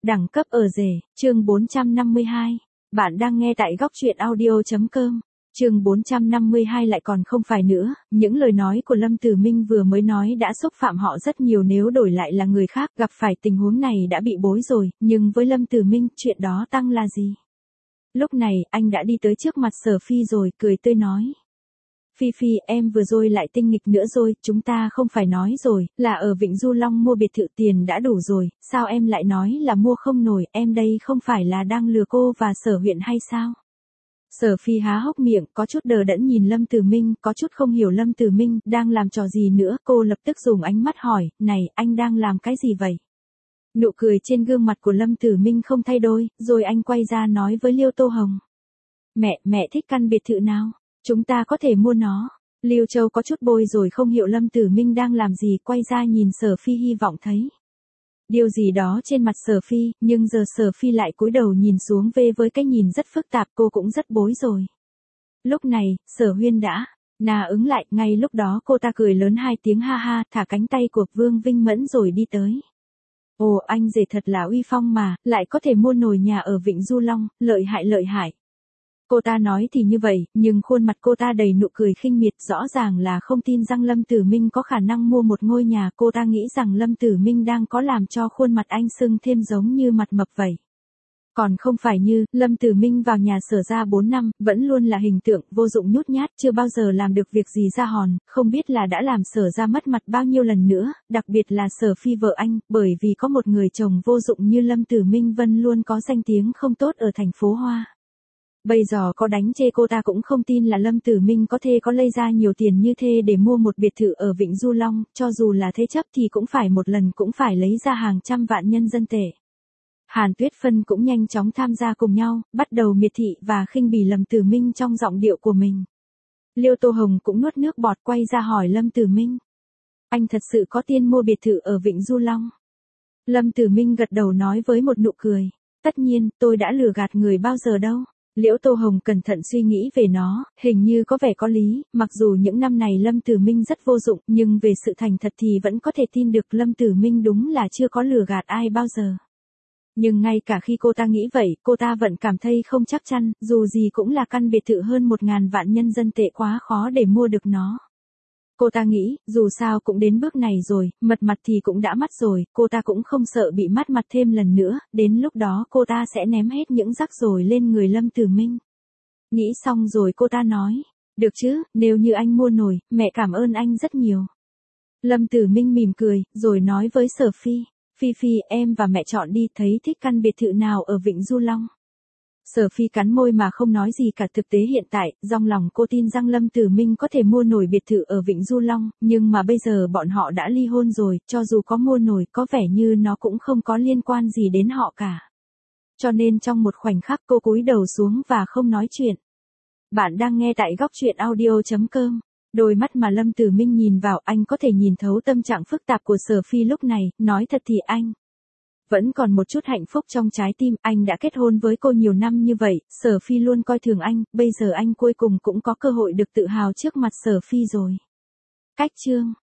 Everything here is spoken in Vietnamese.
Đẳng cấp ở rể, chương 452. Bạn đang nghe tại góc truyện audio.com. Chương 452 lại còn không phải nữa, những lời nói của Lâm Tử Minh vừa mới nói đã xúc phạm họ rất nhiều, nếu đổi lại là người khác gặp phải tình huống này đã bị bối rồi, nhưng với Lâm Tử Minh, chuyện đó tăng là gì? Lúc này, anh đã đi tới trước mặt Sở Phi rồi, cười tươi nói. Phi Phi, em vừa rồi lại tinh nghịch nữa rồi, chúng ta không phải nói rồi, là ở Vịnh Du Long mua biệt thự tiền đã đủ rồi, sao em lại nói là mua không nổi, em đây không phải là đang lừa cô và Sở huyện hay sao? Sở Phi há hốc miệng, có chút đờ đẫn nhìn Lâm Tử Minh, có chút không hiểu Lâm Tử Minh đang làm trò gì nữa, cô lập tức dùng ánh mắt hỏi, này, anh đang làm cái gì vậy? Nụ cười trên gương mặt của Lâm Tử Minh không thay đổi, rồi anh quay ra nói với Liêu Tô Hồng. Mẹ thích căn biệt thự nào? Chúng ta có thể mua nó. Liêu Châu có chút bối rồi không hiểu Lâm Tử Minh đang làm gì, quay ra nhìn Sở Phi hy vọng thấy điều gì đó trên mặt Sở Phi, nhưng giờ Sở Phi lại cúi đầu nhìn xuống với cái nhìn rất phức tạp, cô cũng rất bối rồi. Lúc này, Sở Huyên đã ứng lại, ngay lúc đó cô ta cười lớn hai tiếng ha ha, thả cánh tay của Vương Vinh Mẫn rồi đi tới. Ồ, anh rể thật là uy phong mà, lại có thể mua nổi nhà ở Vịnh Du Long, lợi hại. Cô ta nói thì như vậy, nhưng khuôn mặt cô ta đầy nụ cười khinh miệt, rõ ràng là không tin rằng Lâm Tử Minh có khả năng mua một ngôi nhà, cô ta nghĩ rằng Lâm Tử Minh đang có làm cho khuôn mặt anh sưng thêm giống như mặt mập vậy. Còn không phải như, Lâm Tử Minh vào nhà Sở ra 4 năm, vẫn luôn là hình tượng vô dụng nhút nhát, chưa bao giờ làm được việc gì ra hòn, không biết là đã làm Sở ra mất mặt bao nhiêu lần nữa, đặc biệt là Sở Phi vợ anh, bởi vì có một người chồng vô dụng như Lâm Tử Minh vẫn luôn có danh tiếng không tốt ở thành phố Hoa. Bây giờ có đánh chê cô ta cũng không tin là Lâm Tử Minh có lây ra nhiều tiền như thế để mua một biệt thự ở Vịnh Du Long, cho dù là thế chấp thì cũng phải một lần cũng phải lấy ra hàng trăm vạn nhân dân tệ. Hàn Tuyết Phân cũng nhanh chóng tham gia cùng nhau, bắt đầu miệt thị và khinh bỉ Lâm Tử Minh trong giọng điệu của mình. Liêu Tô Hồng cũng nuốt nước bọt quay ra hỏi Lâm Tử Minh. Anh thật sự có tiền mua biệt thự ở Vịnh Du Long? Lâm Tử Minh gật đầu nói với một nụ cười. Tất nhiên, tôi đã lừa gạt người bao giờ đâu. Liễu Tô Hồng cẩn thận suy nghĩ về nó, hình như có vẻ có lý, mặc dù những năm này Lâm Tử Minh rất vô dụng, nhưng về sự thành thật thì vẫn có thể tin được Lâm Tử Minh đúng là chưa có lừa gạt ai bao giờ. Nhưng ngay cả khi cô ta nghĩ vậy, cô ta vẫn cảm thấy không chắc chắn, dù gì cũng là căn biệt thự hơn 1.000 vạn nhân dân tệ quá khó để mua được nó. Cô ta nghĩ, dù sao cũng đến bước này rồi, mật mặt thì cũng đã mất rồi, cô ta cũng không sợ bị mất mặt thêm lần nữa, đến lúc đó cô ta sẽ ném hết những rắc rối lên người Lâm Tử Minh. Nghĩ xong rồi cô ta nói, được chứ, nếu như anh mua nổi, mẹ cảm ơn anh rất nhiều. Lâm Tử Minh mỉm cười, rồi nói với Sở Phi, Phi, em và mẹ chọn đi, thấy thích căn biệt thự nào ở Vịnh Du Long. Sở Phi cắn môi mà không nói gì cả, thực tế hiện tại, trong lòng cô tin rằng Lâm Tử Minh có thể mua nổi biệt thự ở Vịnh Du Long, nhưng mà bây giờ bọn họ đã ly hôn rồi, cho dù có mua nổi có vẻ như nó cũng không có liên quan gì đến họ cả. Cho nên trong một khoảnh khắc cô cúi đầu xuống và không nói chuyện. Bạn đang nghe tại góc truyện audio.com. Đôi mắt mà Lâm Tử Minh nhìn vào, anh có thể nhìn thấu tâm trạng phức tạp của Sở Phi lúc này, nói thật thì anh vẫn còn một chút hạnh phúc trong trái tim, anh đã kết hôn với cô nhiều năm như vậy, Sở Phi luôn coi thường anh, bây giờ anh cuối cùng cũng có cơ hội được tự hào trước mặt Sở Phi rồi. Cách chương